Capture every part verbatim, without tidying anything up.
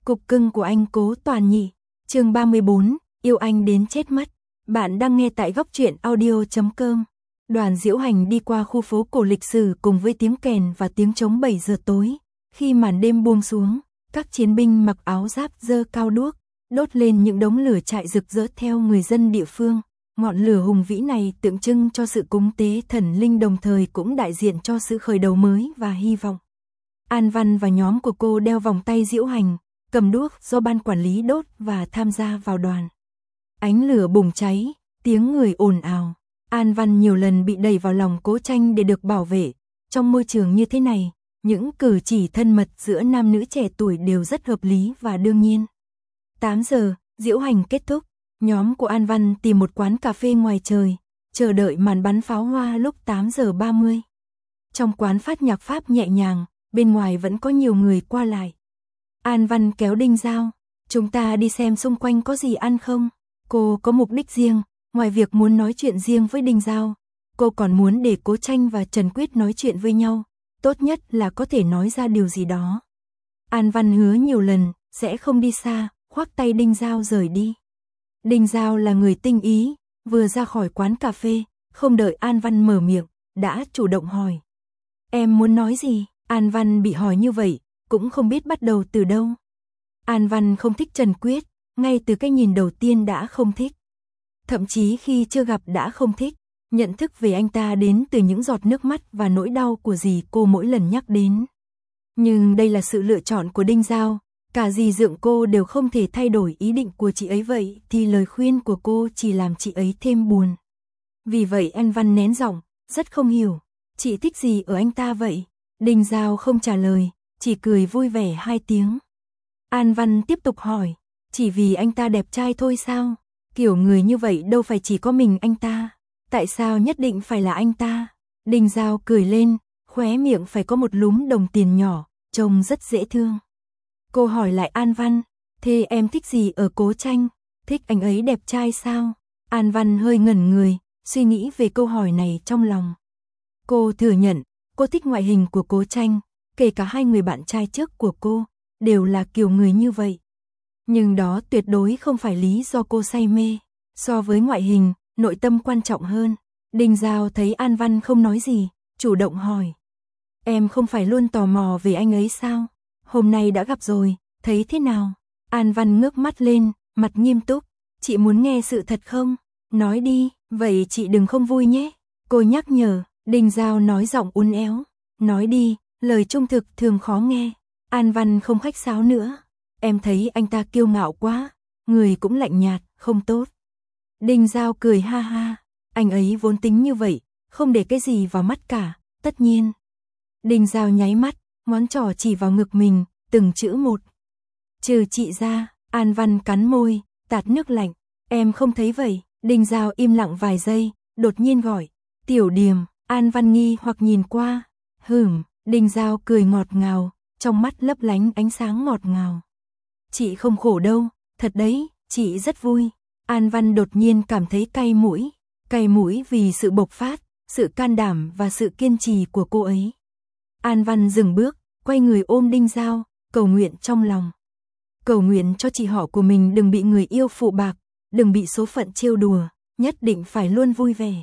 Cục cưng của anh Cố Toàn Nhị, chương ba mươi bốn, yêu anh đến chết mất. Bạn đang nghe tại góc truyện audio chấm com. Đoàn diễu hành đi qua khu phố cổ lịch sử cùng với tiếng kèn và tiếng trống bảy giờ tối. Khi màn đêm buông xuống, các chiến binh mặc áo giáp giơ cao đuốc, đốt lên những đống lửa trại rực rỡ theo người dân địa phương. Ngọn lửa hùng vĩ này tượng trưng cho sự cúng tế thần linh, đồng thời cũng đại diện cho sự khởi đầu mới và hy vọng. An Văn và nhóm của cô đeo vòng tay diễu hành, cầm đuốc do ban quản lý đốt và tham gia vào đoàn. Ánh lửa bùng cháy, tiếng người ồn ào. An Văn nhiều lần bị đẩy vào lòng Cố Tranh để được bảo vệ. Trong môi trường như thế này, những cử chỉ thân mật giữa nam nữ trẻ tuổi đều rất hợp lý và đương nhiên. tám giờ, diễu hành kết thúc. Nhóm của An Văn tìm một quán cà phê ngoài trời, chờ đợi màn bắn pháo hoa lúc tám giờ ba mươi. Trong quán phát nhạc Pháp nhẹ nhàng, bên ngoài vẫn có nhiều người qua lại. An Văn kéo Đinh Giao, chúng ta đi xem xung quanh có gì ăn không? Cô có mục đích riêng, ngoài việc muốn nói chuyện riêng với Đinh Giao, cô còn muốn để Cố Tranh và Trần Quyết nói chuyện với nhau, tốt nhất là có thể nói ra điều gì đó. An Văn hứa nhiều lần, sẽ không đi xa, khoác tay Đinh Giao rời đi. Đinh Giao là người tinh ý, vừa ra khỏi quán cà phê, không đợi An Văn mở miệng, đã chủ động hỏi. Em muốn nói gì? An Văn bị hỏi như vậy, cũng không biết bắt đầu từ đâu. An Văn không thích Trần Quyết, ngay từ cái nhìn đầu tiên đã không thích. Thậm chí khi chưa gặp đã không thích, nhận thức về anh ta đến từ những giọt nước mắt và nỗi đau của dì cô mỗi lần nhắc đến. Nhưng đây là sự lựa chọn của Đinh Giao, cả dì dượng cô đều không thể thay đổi ý định của chị ấy, vậy thì lời khuyên của cô chỉ làm chị ấy thêm buồn. Vì vậy An Văn nén giọng, rất không hiểu, chị thích gì ở anh ta vậy? Đinh Giao không trả lời, chỉ cười vui vẻ hai tiếng. An Văn tiếp tục hỏi, chỉ vì anh ta đẹp trai thôi sao? Kiểu người như vậy đâu phải chỉ có mình anh ta, tại sao nhất định phải là anh ta? Đinh Giao cười lên, khóe miệng phải có một lúm đồng tiền nhỏ, trông rất dễ thương. Cô hỏi lại An Văn, thế em thích gì ở Cố Tranh? Thích anh ấy đẹp trai sao? An Văn hơi ngẩn người, suy nghĩ về câu hỏi này trong lòng. Cô thừa nhận, cô thích ngoại hình của Cố Tranh, kể cả hai người bạn trai trước của cô, đều là kiểu người như vậy. Nhưng đó tuyệt đối không phải lý do cô say mê. So với ngoại hình, nội tâm quan trọng hơn. Đinh Giao thấy An Văn không nói gì, chủ động hỏi. Em không phải luôn tò mò về anh ấy sao? Hôm nay đã gặp rồi, thấy thế nào? An Văn ngước mắt lên, mặt nghiêm túc. Chị muốn nghe sự thật không? Nói đi, vậy chị đừng không vui nhé. Cô nhắc nhở. Đinh Giao nói giọng uốn éo. Nói đi, lời trung thực thường khó nghe. An Văn không khách sáo nữa. Em thấy anh ta kiêu ngạo quá, người cũng lạnh nhạt, không tốt. Đinh Giao cười ha ha. Anh ấy vốn tính như vậy, không để cái gì vào mắt cả, tất nhiên. Đinh Giao nháy mắt, ngón trỏ chỉ vào ngực mình, từng chữ một. Trừ chị ra. An Văn cắn môi, tạt nước lạnh. Em không thấy vậy. Đinh Giao im lặng vài giây, đột nhiên gọi. Tiểu Điềm. An Văn nghi hoặc nhìn qua. Hửm. Đinh Giao cười ngọt ngào, trong mắt lấp lánh ánh sáng ngọt ngào. Chị không khổ đâu, thật đấy, chị rất vui. An Văn đột nhiên cảm thấy cay mũi. Cay mũi vì sự bộc phát, sự can đảm và sự kiên trì của cô ấy. An Văn dừng bước, quay người ôm Đinh Giao, cầu nguyện trong lòng. Cầu nguyện cho chị họ của mình đừng bị người yêu phụ bạc, đừng bị số phận trêu đùa, nhất định phải luôn vui vẻ.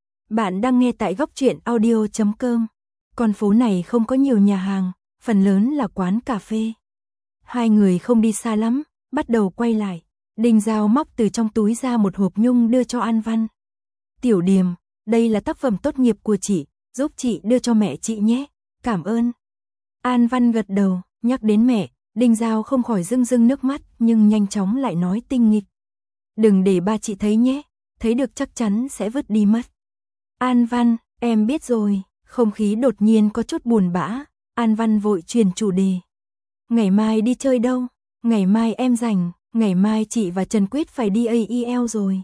Bạn đang nghe tại góc truyện audio chấm com. Con phố này không có nhiều nhà hàng, phần lớn là quán cà phê. Hai người không đi xa lắm, bắt đầu quay lại. Đinh Giao móc từ trong túi ra một hộp nhung đưa cho An Văn. Tiểu Điềm, đây là tác phẩm tốt nghiệp của chị, giúp chị đưa cho mẹ chị nhé, cảm ơn. An Văn gật đầu, nhắc đến mẹ, Đinh Giao không khỏi rưng rưng nước mắt, nhưng nhanh chóng lại nói tinh nghịch. Đừng để ba chị thấy nhé, thấy được chắc chắn sẽ vứt đi mất. An Văn, em biết rồi. Không khí đột nhiên có chút buồn bã, An Văn vội chuyển chủ đề. Ngày mai đi chơi đâu? Ngày mai em rảnh, ngày mai chị và Trần Quyết phải đi a i eo rồi.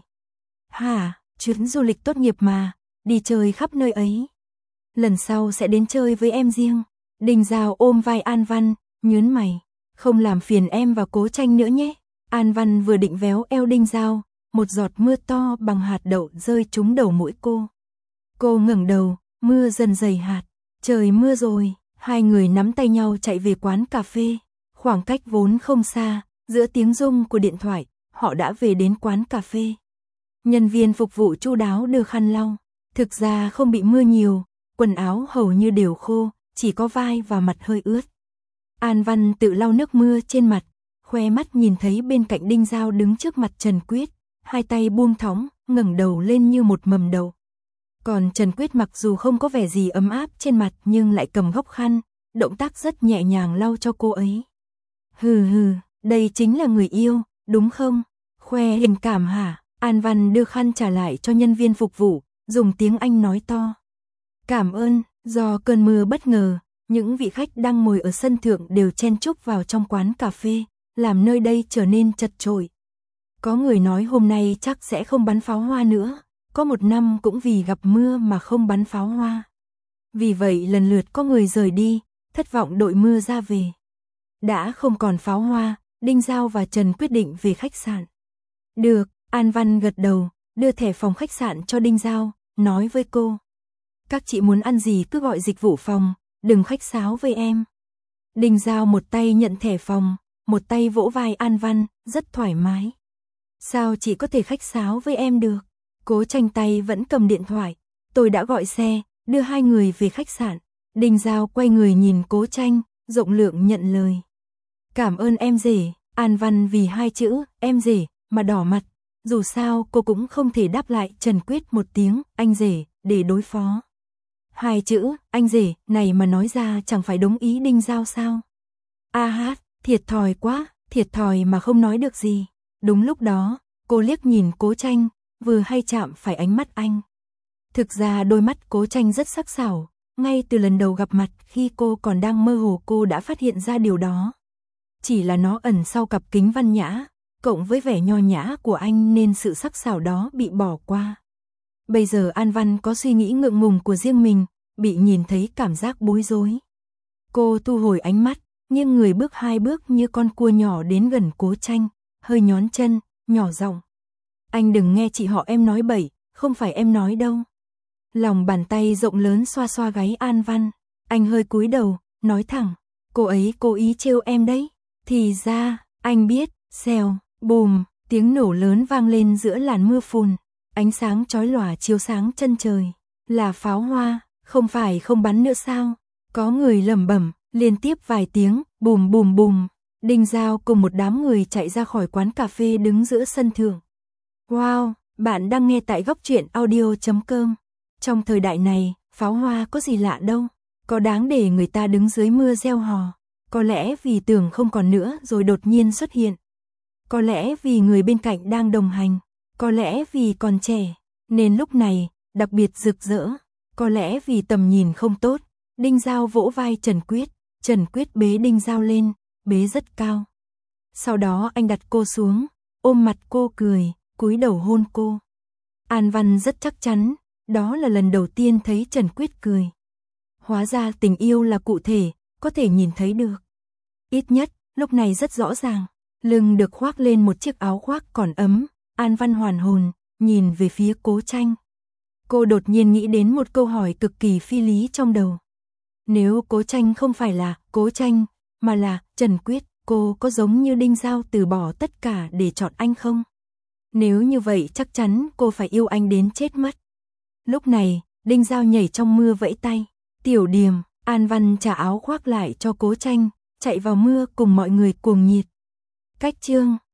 Hả, chuyến du lịch tốt nghiệp mà, đi chơi khắp nơi ấy. Lần sau sẽ đến chơi với em riêng. Đinh Giao ôm vai An Văn, nhớn mày. Không làm phiền em và Cố Tranh nữa nhé. An Văn vừa định véo eo Đinh Giao, một giọt mưa to bằng hạt đậu rơi trúng đầu mũi cô. Cô ngẩng đầu. Mưa dần dày hạt, trời mưa rồi, hai người nắm tay nhau chạy về quán cà phê. Khoảng cách vốn không xa, giữa tiếng rung của điện thoại, họ đã về đến quán cà phê. Nhân viên phục vụ chu đáo đưa khăn lau. Thực ra không bị mưa nhiều, quần áo hầu như đều khô, chỉ có vai và mặt hơi ướt. An Văn tự lau nước mưa trên mặt, khoe mắt nhìn thấy bên cạnh Đinh Giao đứng trước mặt Trần Quyết, hai tay buông thõng, ngẩng đầu lên như một mầm đậu. Còn Trần Quyết mặc dù không có vẻ gì ấm áp trên mặt nhưng lại cầm góc khăn, động tác rất nhẹ nhàng lau cho cô ấy. Hừ hừ, đây chính là người yêu, đúng không? Khoe hình cảm hả? An Văn đưa khăn trả lại cho nhân viên phục vụ, dùng tiếng Anh nói to. Cảm ơn, do cơn mưa bất ngờ, những vị khách đang ngồi ở sân thượng đều chen chúc vào trong quán cà phê, làm nơi đây trở nên chật chội. Có người nói hôm nay chắc sẽ không bắn pháo hoa nữa, có một năm cũng vì gặp mưa mà không bắn pháo hoa. Vì vậy lần lượt có người rời đi, thất vọng đội mưa ra về. Đã không còn pháo hoa, Đinh Giao và Trần quyết định về khách sạn. Được, An Văn gật đầu, đưa thẻ phòng khách sạn cho Đinh Giao, nói với cô. Các chị muốn ăn gì cứ gọi dịch vụ phòng, đừng khách sáo với em. Đinh Giao một tay nhận thẻ phòng, một tay vỗ vai An Văn, rất thoải mái. Sao chị có thể khách sáo với em được? Cố Tranh tay vẫn cầm điện thoại. Tôi đã gọi xe, đưa hai người về khách sạn. Đinh Giao quay người nhìn Cố Tranh, rộng lượng nhận lời. Cảm ơn em rể. An Văn vì hai chữ em rể mà đỏ mặt. Dù sao cô cũng không thể đáp lại Trần Quyết một tiếng anh rể để đối phó. Hai chữ anh rể này mà nói ra chẳng phải đúng ý Đinh Giao sao? A hát, thiệt thòi quá, thiệt thòi mà không nói được gì. Đúng lúc đó, cô liếc nhìn Cố Tranh, vừa hay chạm phải ánh mắt anh. Thực ra đôi mắt Cố Tranh rất sắc sảo, ngay từ lần đầu gặp mặt khi cô còn đang mơ hồ cô đã phát hiện ra điều đó. Chỉ là nó ẩn sau cặp kính văn nhã, cộng với vẻ nho nhã của anh nên sự sắc sảo đó bị bỏ qua. Bây giờ An Văn có suy nghĩ ngượng ngùng của riêng mình, bị nhìn thấy cảm giác bối rối. Cô thu hồi ánh mắt, nghiêng người bước hai bước như con cua nhỏ đến gần Cố Tranh, hơi nhón chân, nhỏ giọng. Anh đừng nghe chị họ em nói bậy, không phải em nói đâu. Lòng bàn tay rộng lớn xoa xoa gáy An Văn, anh hơi cúi đầu, nói thẳng, cô ấy cố ý trêu em đấy. Thì ra, anh biết, xèo, bùm, tiếng nổ lớn vang lên giữa làn mưa phùn, ánh sáng chói lòa chiếu sáng chân trời, là pháo hoa, không phải không bắn nữa sao? Có người lẩm bẩm, liên tiếp vài tiếng, bùm bùm bùm. Đinh Giao cùng một đám người chạy ra khỏi quán cà phê đứng giữa sân thượng. Wow, bạn đang nghe tại góc truyện audio chấm com. Trong thời đại này, pháo hoa có gì lạ đâu, có đáng để người ta đứng dưới mưa reo hò. Có lẽ vì tưởng không còn nữa rồi đột nhiên xuất hiện. Có lẽ vì người bên cạnh đang đồng hành. Có lẽ vì còn trẻ, nên lúc này, đặc biệt rực rỡ. Có lẽ vì tầm nhìn không tốt, Đinh Giao vỗ vai Trần Quyết. Trần Quyết bế Đinh Giao lên, bế rất cao. Sau đó anh đặt cô xuống, ôm mặt cô cười, cúi đầu hôn cô. An Văn rất chắc chắn, đó là lần đầu tiên thấy Trần Quyết cười. Hóa ra tình yêu là cụ thể, có thể nhìn thấy được. Ít nhất, lúc này rất rõ ràng, lưng được khoác lên một chiếc áo khoác còn ấm. An Văn hoàn hồn, nhìn về phía Cố Tranh. Cô đột nhiên nghĩ đến một câu hỏi cực kỳ phi lý trong đầu. Nếu Cố Tranh không phải là Cố Tranh, mà là Trần Quyết, cô có giống như Đinh Giao từ bỏ tất cả để chọn anh không? Nếu như vậy chắc chắn cô phải yêu anh đến chết mất. Lúc này, Đinh Giao nhảy trong mưa vẫy tay. Tiểu Điềm, An Văn trả áo khoác lại cho Cố Tranh, chạy vào mưa cùng mọi người cuồng nhiệt. Cách chương